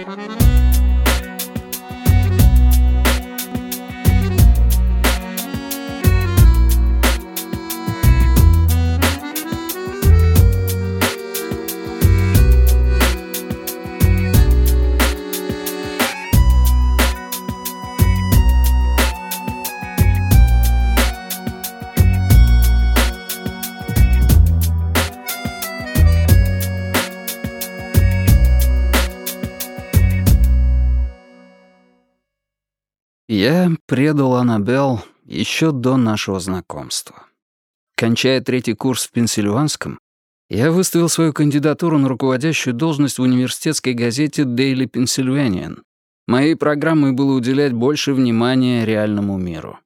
Я предал Аннабелл еще до нашего знакомства. Кончая 3-й курс в Пенсильванском, я выставил свою кандидатуру на руководящую должность в университетской газете Daily Pennsylvanian. Моей программой было уделять больше внимания реальному миру.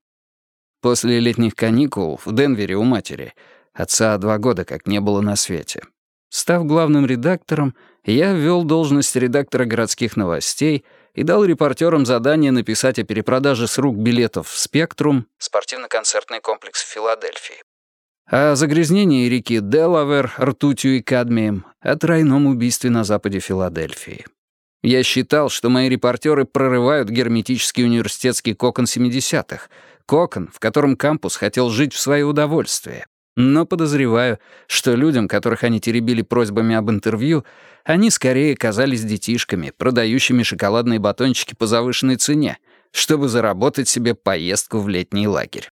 После летних каникул в Денвере у матери, отца 2 года как не было на свете, став главным редактором, я ввел должность редактора городских новостей и дал репортерам задание написать о перепродаже с рук билетов в «Спектрум» спортивно-концертный комплекс в Филадельфии, о загрязнении реки Делавэр ртутью и кадмием, о тройном убийстве на западе Филадельфии. Я считал, что мои репортеры прорывают герметический университетский кокон 70-х, кокон, в котором кампус хотел жить в свое удовольствие. Но подозреваю, что людям, которых они теребили просьбами об интервью, они скорее казались детишками, продающими шоколадные батончики по завышенной цене, чтобы заработать себе поездку в летний лагерь.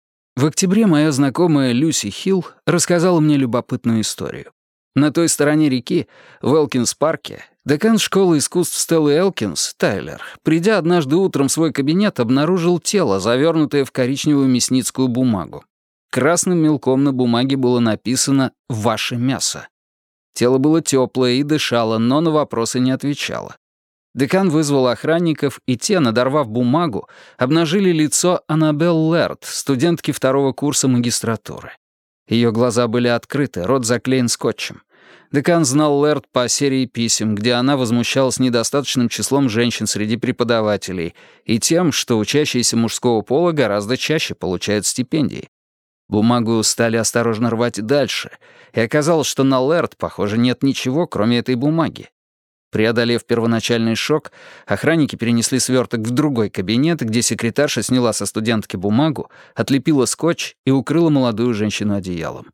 В октябре моя знакомая Люси Хилл рассказала мне любопытную историю. На той стороне реки, в Элкинс-парке, декан школы искусств Стеллы Элкинс, Тайлер, придя однажды утром в свой кабинет, обнаружил тело, завернутое в коричневую мясницкую бумагу. Красным мелком на бумаге было написано «Ваше мясо». Тело было теплое и дышало, но на вопросы не отвечало. Декан вызвал охранников, и те, надорвав бумагу, обнажили лицо Аннабелл Лэрд, студентки 2-го курса магистратуры. Ее глаза были открыты, рот заклеен скотчем. Декан знал Лэрд по серии писем, где она возмущалась недостаточным числом женщин среди преподавателей и тем, что учащиеся мужского пола гораздо чаще получают стипендии. Бумагу стали осторожно рвать дальше, и оказалось, что на Лэрд, похоже, нет ничего, кроме этой бумаги. Преодолев первоначальный шок, охранники перенесли сверток в другой кабинет, где секретарша сняла со студентки бумагу, отлепила скотч и укрыла молодую женщину одеялом.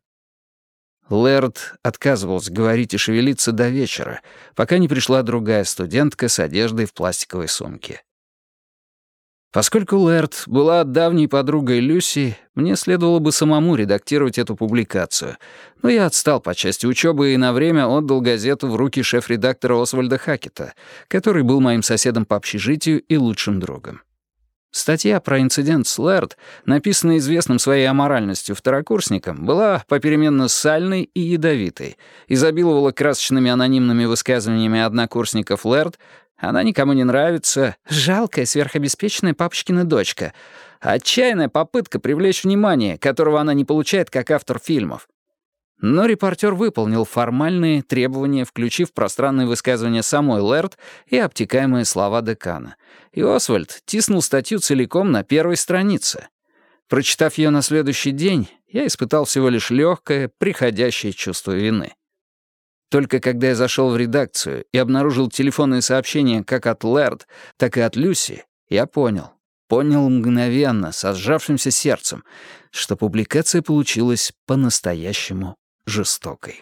Лэрд отказывался говорить и шевелиться до вечера, пока не пришла другая студентка с одеждой в пластиковой сумке. Поскольку Лэрд была давней подругой Люси, мне следовало бы самому редактировать эту публикацию, но я отстал по части учебы и на время отдал газету в руки шеф-редактора Освальда Хакета, который был моим соседом по общежитию и лучшим другом. Статья про инцидент с Лэрд, написанная известным своей аморальностью второкурсником, была попеременно сальной и ядовитой, изобиловала красочными анонимными высказываниями однокурсников Лэрд. Она никому не нравится, жалкая сверхобеспеченная папочкина дочка, отчаянная попытка привлечь внимание, которого она не получает как автор фильмов. Но репортер выполнил формальные требования, включив пространные высказывания самой Лэрд и обтекаемые слова декана. И Освальд тиснул статью целиком на 1-й странице. Прочитав ее на следующий день, я испытал всего лишь легкое, приходящее чувство вины. Только когда я зашел в редакцию и обнаружил телефонные сообщения как от Лэрд, так и от Люси, я понял мгновенно, со сжавшимся сердцем, что публикация получилась по-настоящему жестокой.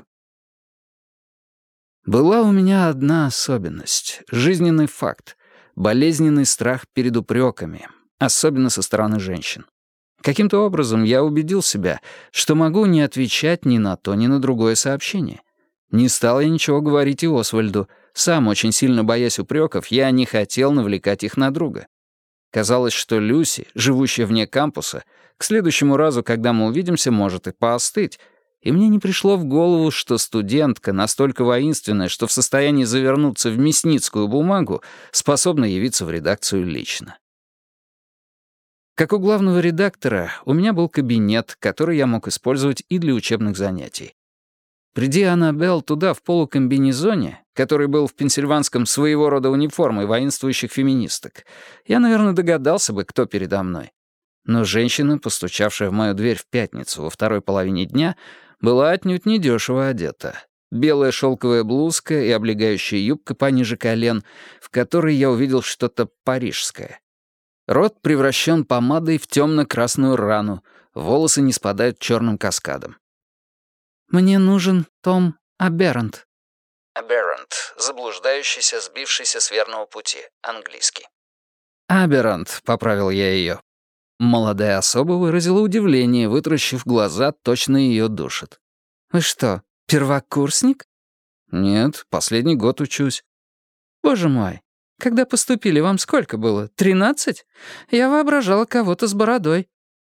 Была у меня одна особенность, жизненный факт, болезненный страх перед упреками, особенно со стороны женщин. Каким-то образом я убедил себя, что могу не отвечать ни на то, ни на другое сообщение. Не стал я ничего говорить и Освальду. Сам, очень сильно боясь упреков, я не хотел навлекать их на друга. Казалось, что Люси, живущая вне кампуса, к следующему разу, когда мы увидимся, может и поостыть. И мне не пришло в голову, что студентка, настолько воинственная, что в состоянии завернуться в мясницкую бумагу, способна явиться в редакцию лично. Как у главного редактора, у меня был кабинет, который я мог использовать и для учебных занятий. Приди Аннабелл туда в полукомбинезоне, который был в пенсильванском своего рода униформой воинствующих феминисток, я, наверное, догадался бы, кто передо мной. Но женщина, постучавшая в мою дверь в пятницу во 2-й половине дня, была отнюдь недешево одета. белая шелковая блузка и облегающая юбка пониже колен, в которой я увидел что-то парижское. Рот превращен помадой в темно-красную рану, волосы не спадают черным каскадом. «Мне нужен Том Аберрант». Аберрант — заблуждающийся, сбившийся с верного пути, английский. «Аберрант», — поправил я ее. Молодая особа выразила удивление, вытаращив глаза, точно ее душит. «Вы что, первокурсник?» «Нет, последний год учусь». «Боже мой, когда поступили, вам сколько было? 13? Я воображала кого-то с бородой».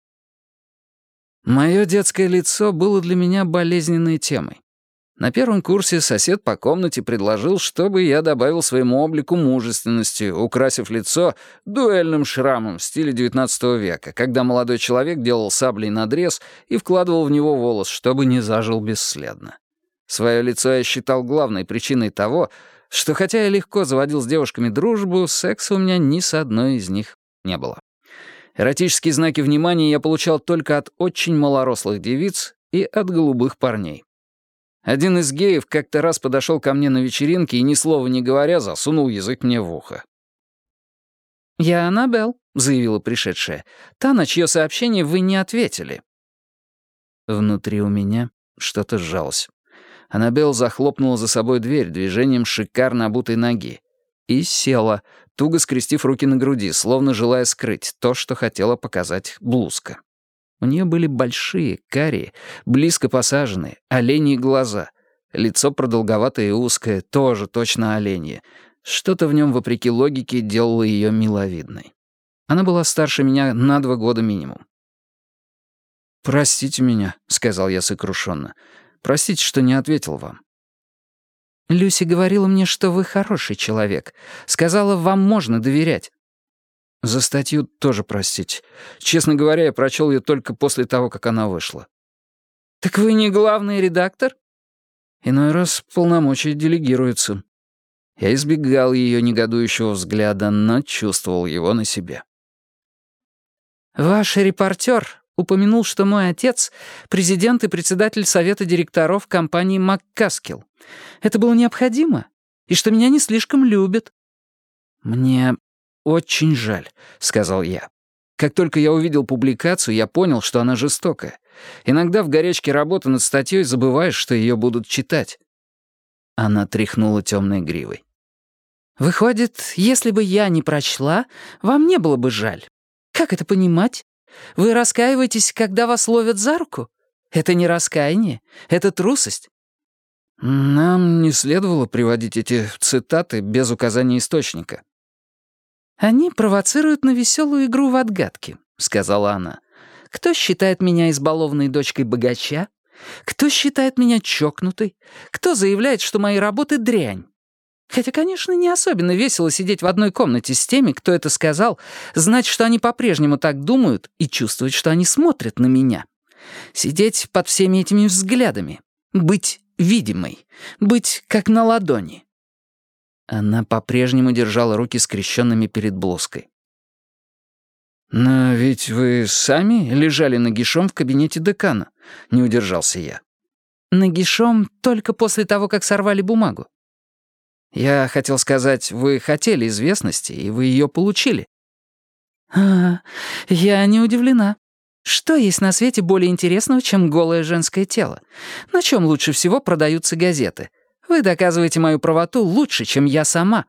Мое детское лицо было для меня болезненной темой. На первом курсе сосед по комнате предложил, чтобы я добавил своему облику мужественности, украсив лицо дуэльным шрамом в стиле XIX века, когда молодой человек делал саблей надрез и вкладывал в него волос, чтобы не зажил бесследно. Свое лицо я считал главной причиной того, что хотя я легко заводил с девушками дружбу, секса у меня ни с одной из них не было. Эротические знаки внимания я получал только от очень малорослых девиц и от голубых парней. Один из геев как-то раз подошел ко мне на вечеринке и, ни слова не говоря, засунул язык мне в ухо. «Я Аннабелл», — заявила пришедшая. «Та, на чье сообщение вы не ответили». Внутри у меня что-то сжалось. Аннабелл захлопнула за собой дверь движением шикарно обутой ноги и села, туго скрестив руки на груди, словно желая скрыть то, что хотела показать блузка. У нее были большие, карие, близко посаженные, оленьи глаза. Лицо продолговатое и узкое, тоже точно оленье. Что-то в нем, вопреки логике, делало ее миловидной. Она была старше меня на 2 года минимум. «Простите меня», — сказал я сокрушенно. «Простите, что не ответил вам». «Люси говорила мне, что вы хороший человек. Сказала, вам можно доверять». За статью тоже простите. Честно говоря, я прочел ее только после того, как она вышла. «Так вы не главный редактор?» Иной раз полномочия делегируются. Я избегал ее негодующего взгляда, но чувствовал его на себе. «Ваш репортер упомянул, что мой отец — президент и председатель совета директоров компании «МакКаскил». Это было необходимо? И что меня не слишком любят?» «Мне очень жаль», — сказал я. Как только я увидел публикацию, я понял, что она жестокая. Иногда в горячке работы над статьей забываешь, что ее будут читать. Она тряхнула темной гривой. «Выходит, если бы я не прочла, вам не было бы жаль. Как это понимать? Вы раскаиваетесь, когда вас ловят за руку? Это не раскаяние, это трусость». «Нам не следовало приводить эти цитаты без указания источника». «Они провоцируют на веселую игру в отгадки», — сказала она. «Кто считает меня избалованной дочкой богача? Кто считает меня чокнутой? Кто заявляет, что мои работы дрянь? Хотя, конечно, не особенно весело сидеть в одной комнате с теми, кто это сказал, знать, что они по-прежнему так думают и чувствовать, что они смотрят на меня. Сидеть под всеми этими взглядами. Быть видимой. Быть как на ладони». Она по-прежнему держала руки скрещенными перед блузкой. «Но ведь вы сами лежали нагишом в кабинете декана», — не удержался я. «Нагишом только после того, как сорвали бумагу». «Я хотел сказать, вы хотели известности, и вы ее получили». Я не удивлена. Что есть на свете более интересного, чем голое женское тело? На чем лучше всего продаются газеты? Вы доказываете мою правоту лучше, чем я сама».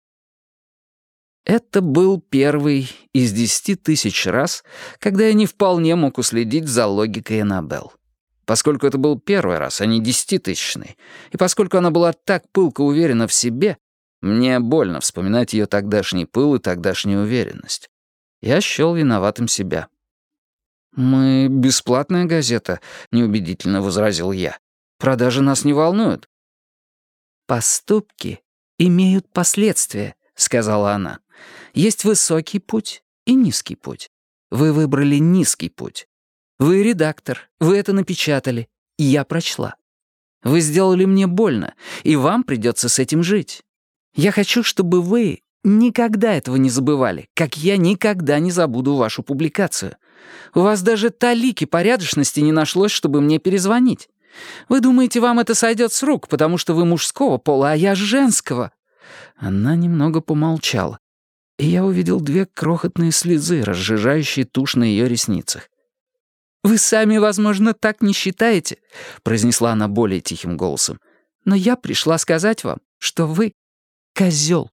Это был первый из 10 тысяч раз, когда я не вполне мог уследить за логикой Аннабелл. Поскольку это был первый раз, а не 10-тысячный, и поскольку она была так пылко уверена в себе, мне больно вспоминать ее тогдашний пыл и тогдашнюю уверенность. Я счёл виноватым себя. «Мы бесплатная газета», — неубедительно возразил я. «Продажи нас не волнуют». «Поступки имеют последствия», — сказала она. «Есть высокий путь и низкий путь. Вы выбрали низкий путь. Вы редактор, вы это напечатали, и я прочла. Вы сделали мне больно, и вам придется с этим жить. Я хочу, чтобы вы никогда этого не забывали, как я никогда не забуду вашу публикацию. У вас даже талики порядочности не нашлось, чтобы мне перезвонить. Вы думаете, вам это сойдет с рук, потому что вы мужского пола, а я женского?» Она немного помолчала, и я увидел 2 крохотные слезы, разжижающие тушь на ее ресницах. «Вы сами, возможно, так не считаете», — произнесла она более тихим голосом. «Но я пришла сказать вам, что вы козел».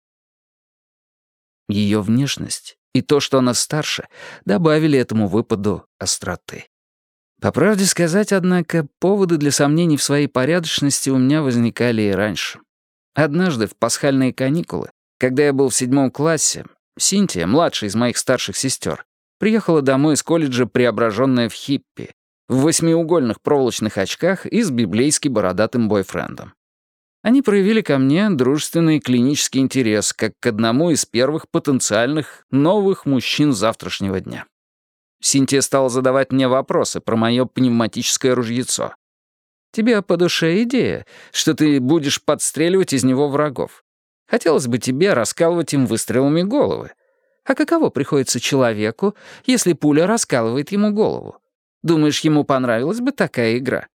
Ее внешность и то, что она старше, добавили этому выпаду остроты. По правде сказать, однако, поводы для сомнений в своей порядочности у меня возникали и раньше. Однажды в пасхальные каникулы, когда я был в 7 классе, Синтия, младшая из моих старших сестер, приехала домой из колледжа, преображенная в хиппи, в 8-угольных проволочных очках и с библейски бородатым бойфрендом. Они проявили ко мне дружественный клинический интерес, как к одному из первых потенциальных новых мужчин завтрашнего дня. Синтия стала задавать мне вопросы про мое пневматическое ружьецо. «Тебе по душе идея, что ты будешь подстреливать из него врагов. Хотелось бы тебе раскалывать им выстрелами головы. А каково приходится человеку, если пуля раскалывает ему голову? Думаешь, ему понравилась бы такая игра?»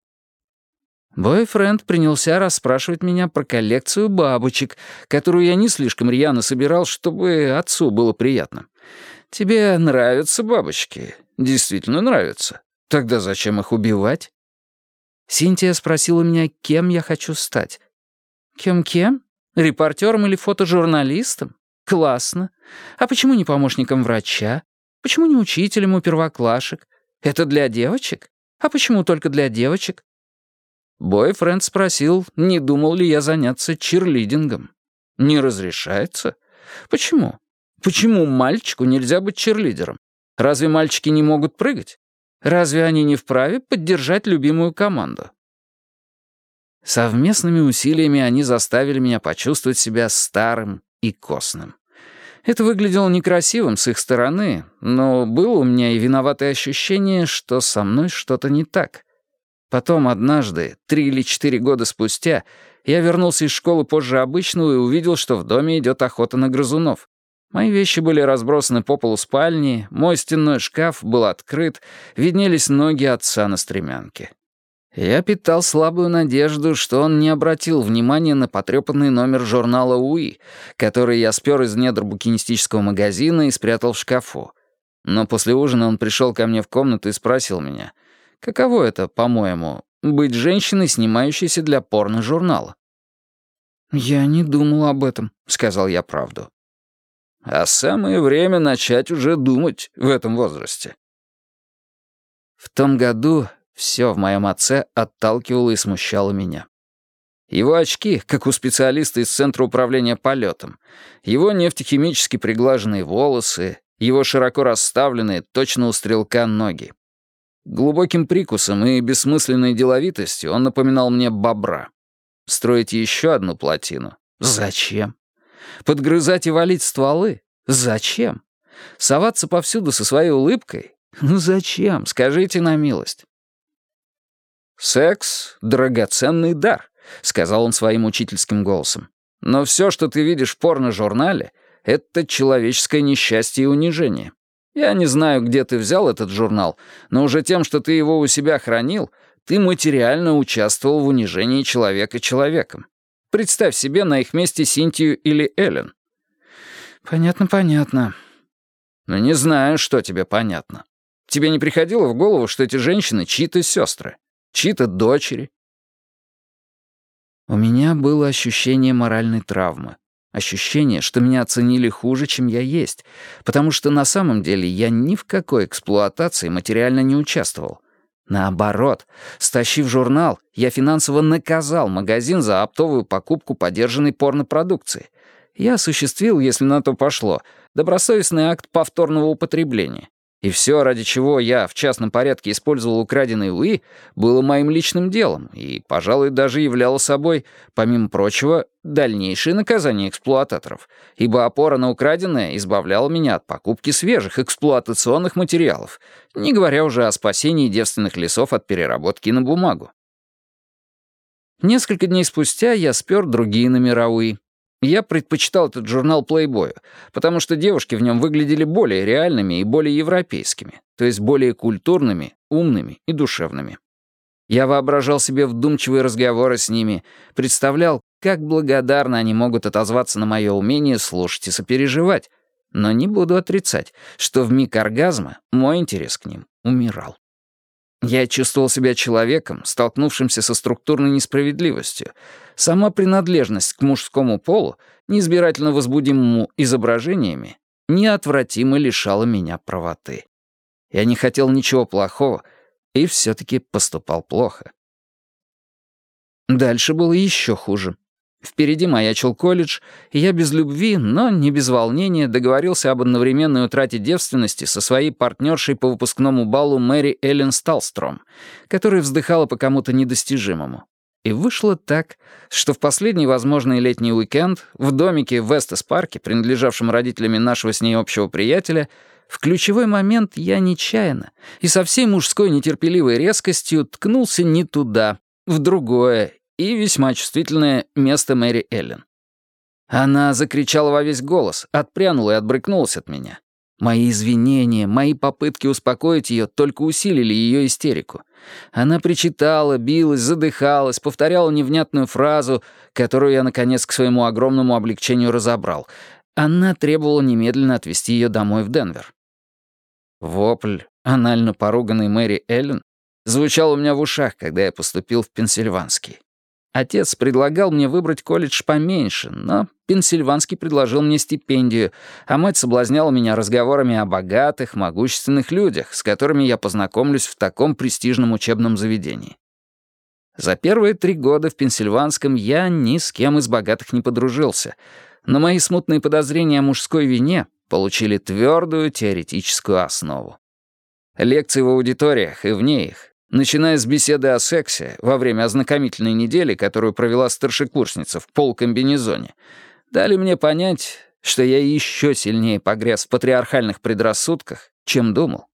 Бойфренд принялся расспрашивать меня про коллекцию бабочек, которую я не слишком рьяно собирал, чтобы отцу было приятно. «Тебе нравятся бабочки? Действительно нравятся. Тогда зачем их убивать?» Синтия спросила меня, кем я хочу стать. «Кем-кем? Репортером или фотожурналистом? Классно. А почему не помощником врача? Почему не учителем у первоклашек? Это для девочек? А почему только для девочек?» Бойфренд спросил, не думал ли я заняться чирлидингом. «Не разрешается? Почему? Почему мальчику нельзя быть чирлидером? Разве мальчики не могут прыгать? Разве они не вправе поддержать любимую команду?» Совместными усилиями они заставили меня почувствовать себя старым и костным. Это выглядело некрасивым с их стороны, но было у меня и виноватое ощущение, что со мной что-то не так. Потом однажды, 3 или 4 года спустя, я вернулся из школы позже обычного и увидел, что в доме идет охота на грызунов. Мои вещи были разбросаны по полу спальни, мой стенной шкаф был открыт, виднелись ноги отца на стремянке. Я питал слабую надежду, что он не обратил внимания на потрепанный номер журнала «УИ», который я спер из недр букинистического магазина и спрятал в шкафу. Но после ужина он пришел ко мне в комнату и спросил меня, каково это, по-моему, быть женщиной, снимающейся для порно-журнала. «Я не думал об этом», — сказал я правду. «А самое время начать уже думать в этом возрасте». В том году все в моем отце отталкивало и смущало меня. Его очки, как у специалиста из Центра управления полетом, его нефтехимически приглаженные волосы, его широко расставленные, точно у стрелка, ноги. Глубоким прикусом и бессмысленной деловитостью он напоминал мне бобра. Строить еще одну плотину? Зачем? Подгрызать и валить стволы? Зачем? Соваться повсюду со своей улыбкой? Ну зачем? Скажите на милость. «Секс — драгоценный дар», — сказал он своим учительским голосом. «Но все, что ты видишь в порно-журнале, — это человеческое несчастье и унижение. Я не знаю, где ты взял этот журнал, но уже тем, что ты его у себя хранил, ты материально участвовал в унижении человека человеком. Представь себе на их месте Синтию или Эллен». «Понятно, понятно». «Но не знаю, что тебе понятно. Тебе не приходило в голову, что эти женщины чьи-то сестры, чьи-то дочери?» У меня было ощущение моральной травмы. Ощущение, что меня оценили хуже, чем я есть, потому что на самом деле я ни в какой эксплуатации материально не участвовал. Наоборот, стащив журнал, я финансово наказал магазин за оптовую покупку подержанной порнопродукции. Я осуществил, если на то пошло, добросовестный акт повторного употребления. И все, ради чего я в частном порядке использовал украденные УИ, было моим личным делом и, пожалуй, даже являло собой, помимо прочего, дальнейшее наказание эксплуататоров, ибо опора на украденное избавляла меня от покупки свежих эксплуатационных материалов, не говоря уже о спасении девственных лесов от переработки на бумагу. Несколько дней спустя я спер другие номера УИ. Я предпочитал этот журнал «Плейбою», потому что девушки в нем выглядели более реальными и более европейскими, то есть более культурными, умными и душевными. Я воображал себе вдумчивые разговоры с ними, представлял, как благодарно они могут отозваться на мое умение слушать и сопереживать, но не буду отрицать, что в миг оргазма мой интерес к ним умирал. Я чувствовал себя человеком, столкнувшимся со структурной несправедливостью. Сама принадлежность к мужскому полу, неизбирательно возбудимому изображениями, неотвратимо лишала меня правоты. Я не хотел ничего плохого и все-таки поступал плохо. Дальше было еще хуже. Впереди маячил колледж, и я без любви, но не без волнения договорился об одновременной утрате девственности со своей партнершей по выпускному балу Мэри Эллен Сталстром, которая вздыхала по кому-то недостижимому. И вышло так, что в последний возможный летний уикенд в домике в Эстес-парке, принадлежавшем родителям нашего с ней общего приятеля, в ключевой момент я нечаянно и со всей мужской нетерпеливой резкостью ткнулся не туда, в другое и весьма чувствительное место Мэри Эллен. Она закричала во весь голос, отпрянула и отбрыкнулась от меня. Мои извинения, мои попытки успокоить ее только усилили ее истерику. Она причитала, билась, задыхалась, повторяла невнятную фразу, которую я, наконец, к своему огромному облегчению разобрал. Она требовала немедленно отвезти ее домой в Денвер. Вопль анально поруганной Мэри Эллен звучал у меня в ушах, когда я поступил в Пенсильванский. Отец предлагал мне выбрать колледж поменьше, но Пенсильванский предложил мне стипендию, а мать соблазняла меня разговорами о богатых, могущественных людях, с которыми я познакомлюсь в таком престижном учебном заведении. За первые 3 года в Пенсильванском я ни с кем из богатых не подружился, но мои смутные подозрения о мужской вине получили твердую теоретическую основу. Лекции в аудиториях и вне их, начиная с беседы о сексе во время ознакомительной недели, которую провела старшекурсница в полукомбинезоне, дали мне понять, что я еще сильнее погряз в патриархальных предрассудках, чем думал.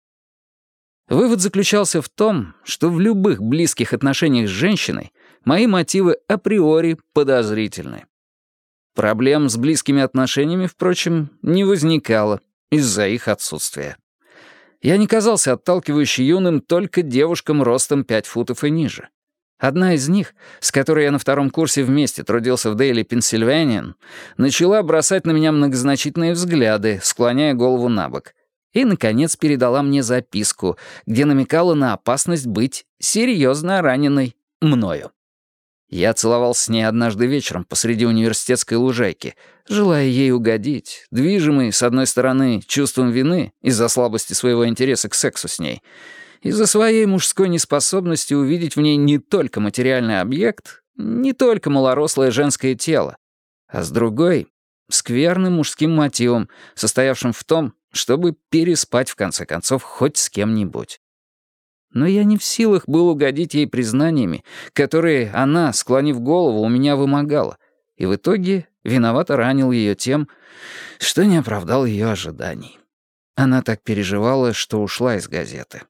Вывод заключался в том, что в любых близких отношениях с женщиной мои мотивы априори подозрительны. Проблем с близкими отношениями, впрочем, не возникало из-за их отсутствия. Я не казался отталкивающе юным только девушкам ростом 5 футов и ниже. Одна из них, с которой я на 2-м курсе вместе трудился в Дейли Пенсильваниан, начала бросать на меня многозначительные взгляды, склоняя голову на бок. И, наконец, передала мне записку, где намекала на опасность быть серьезно раненой мною. Я целовался с ней однажды вечером посреди университетской лужайки, желая ей угодить, движимый, с одной стороны, чувством вины из-за слабости своего интереса к сексу с ней, из-за своей мужской неспособности увидеть в ней не только материальный объект, не только малорослое женское тело, а с другой — скверным мужским мотивом, состоявшим в том, чтобы переспать, в конце концов, хоть с кем-нибудь. Но я не в силах был угодить ей признаниями, которые она, склонив голову, у меня вымогала, и в итоге виновато ранил ее тем, что не оправдал ее ожиданий. Она так переживала, что ушла из газеты.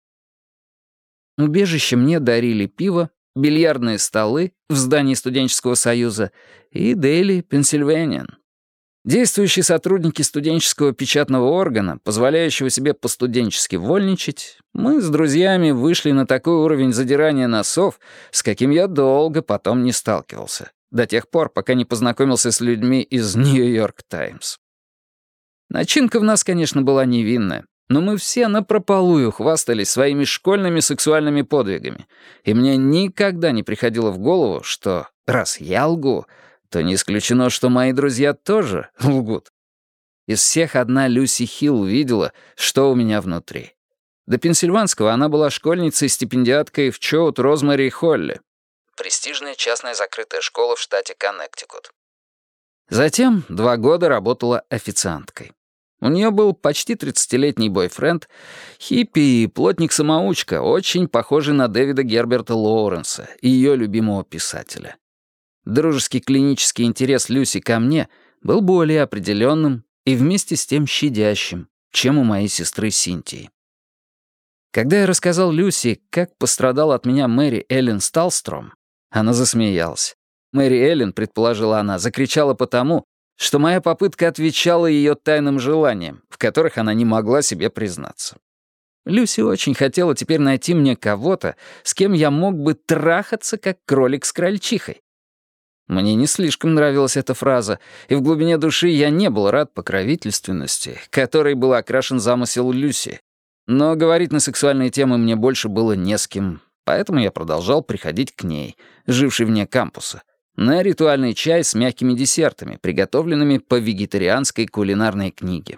Убежище мне дарили пиво, бильярдные столы в здании студенческого союза и Дейли Пенсильваниан. Действующие сотрудники студенческого печатного органа, позволяющего себе постуденчески вольничать, мы с друзьями вышли на такой уровень задирания носов, с каким я долго потом не сталкивался, до тех пор, пока не познакомился с людьми из «Нью-Йорк Таймс». Начинка в нас, конечно, была невинная, но мы все напропалую хвастались своими школьными сексуальными подвигами, и мне никогда не приходило в голову, что, раз я лгу, то не исключено, что мои друзья тоже лгут. Из всех одна Люси Хилл видела, что у меня внутри. До Пенсильванского она была школьницей-стипендиаткой в Чоут Розмари Холле. Престижная частная закрытая школа в штате Коннектикут. Затем 2 года работала официанткой. У нее был почти 30-летний бойфренд, хиппи и плотник-самоучка, очень похожий на Дэвида Герберта Лоуренса, ее любимого писателя. Дружеский клинический интерес Люси ко мне был более определенным и вместе с тем щадящим, чем у моей сестры Синтии. Когда я рассказал Люси, как пострадала от меня Мэри Эллен Сталстром, она засмеялась. Мэри Эллен, предположила она, закричала потому, что моя попытка отвечала ее тайным желаниям, в которых она не могла себе признаться. Люси очень хотела теперь найти мне кого-то, с кем я мог бы трахаться, как кролик с крольчихой. Мне не слишком нравилась эта фраза, и в глубине души я не был рад покровительственности, которой был окрашен замысел Люси. Но говорить на сексуальные темы мне больше было не с кем, поэтому я продолжал приходить к ней, жившей вне кампуса, на ритуальный чай с мягкими десертами, приготовленными по вегетарианской кулинарной книге.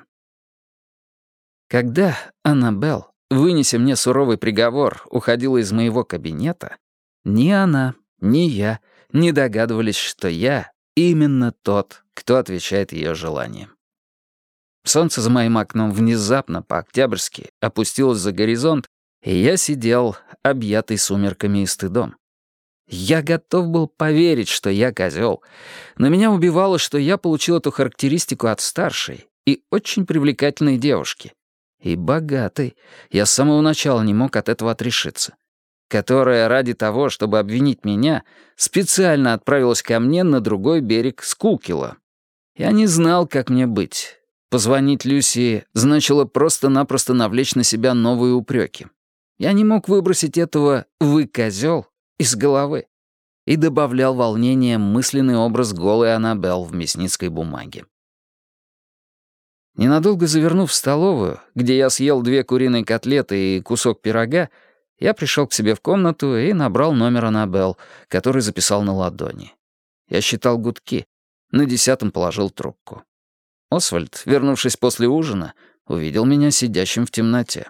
Когда Аннабелл, вынеся мне суровый приговор, уходила из моего кабинета, ни она, ни я не догадывались, что я именно тот, кто отвечает ее желаниям. Солнце за моим окном внезапно, по-октябрьски, опустилось за горизонт, и я сидел, объятый сумерками и стыдом. Я готов был поверить, что я козел, но меня убивало, что я получил эту характеристику от старшей и очень привлекательной девушки. И богатой. Я с самого начала не мог от этого отрешиться. Которая ради того, чтобы обвинить меня, специально отправилась ко мне на другой берег Скулкила. Я не знал, как мне быть. Позвонить Люси значило просто-напросто навлечь на себя новые упреки. Я не мог выбросить этого «вы козел» из головы и добавлял волнение мысленный образ голой Аннабелл в мясницкой бумаге. Ненадолго завернув в столовую, где я съел 2 куриные котлеты и кусок пирога, я пришел к себе в комнату и набрал номер Аннабелл, который записал на ладони. Я считал гудки, на 10-м положил трубку. Освальд, вернувшись после ужина, увидел меня сидящим в темноте.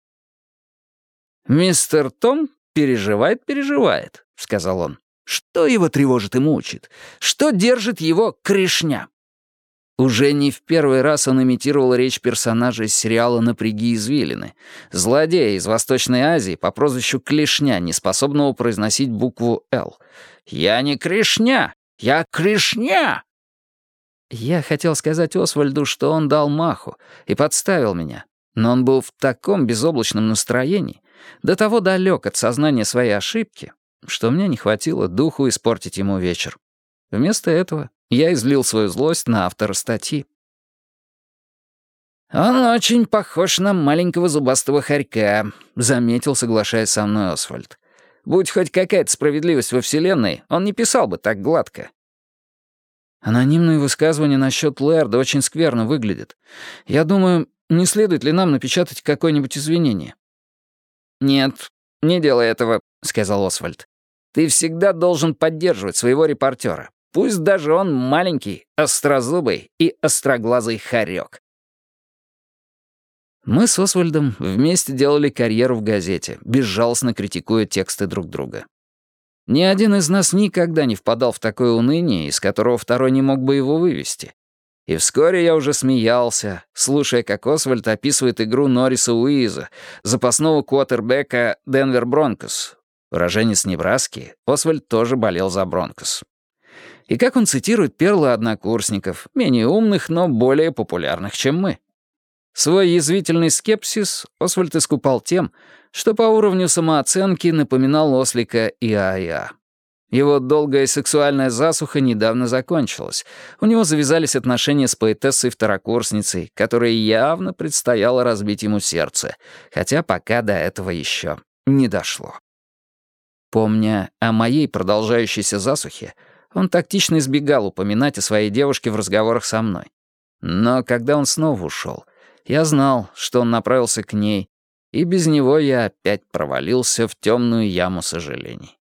«Мистер Том переживает», — сказал он. «Что его тревожит и мучит? Что держит его клешня?» Уже не в первый раз он имитировал речь персонажа из сериала «Напряги извилины», злодея из Восточной Азии по прозвищу Клешня, неспособного произносить букву «Л». «Я не Клешня! Я Клешня!» Я хотел сказать Освальду, что он дал маху и подставил меня, но он был в таком безоблачном настроении, до того далек от сознания своей ошибки, что мне не хватило духу испортить ему вечер. Вместо этого я излил свою злость на автора статьи. «Он очень похож на маленького зубастого хорька», — заметил, соглашаясь со мной Освальд. «Будь хоть какая-то справедливость во Вселенной, он не писал бы так гладко». Анонимные высказывания насчет Лэрда очень скверно выглядят. Я думаю, не следует ли нам напечатать какое-нибудь извинение? «Нет, не делай этого», — сказал Освальд. «Ты всегда должен поддерживать своего репортера. Пусть даже он маленький, острозубый и остроглазый хорек». Мы с Освальдом вместе делали карьеру в газете, безжалостно критикуя тексты друг друга. Ни один из нас никогда не впадал в такое уныние, из которого второй не мог бы его вывести. И вскоре я уже смеялся, слушая, как Освальд описывает игру Норриса Уиза, запасного квотербека Денвер Бронкос. Уроженец Небраски, Освальд тоже болел за Бронкос. И как он цитирует перлы однокурсников, менее умных, но более популярных, чем мы. Свой язвительный скепсис Освальд искупал тем, что по уровню самооценки напоминал ослика Иа-Иа. Его долгая сексуальная засуха недавно закончилась. У него завязались отношения с поэтессой-второкурсницей, которой явно предстояло разбить ему сердце, хотя пока до этого еще не дошло. Помня о моей продолжающейся засухе, он тактично избегал упоминать о своей девушке в разговорах со мной. Но когда он снова ушел, я знал, что он направился к ней, и без него я опять провалился в темную яму сожалений.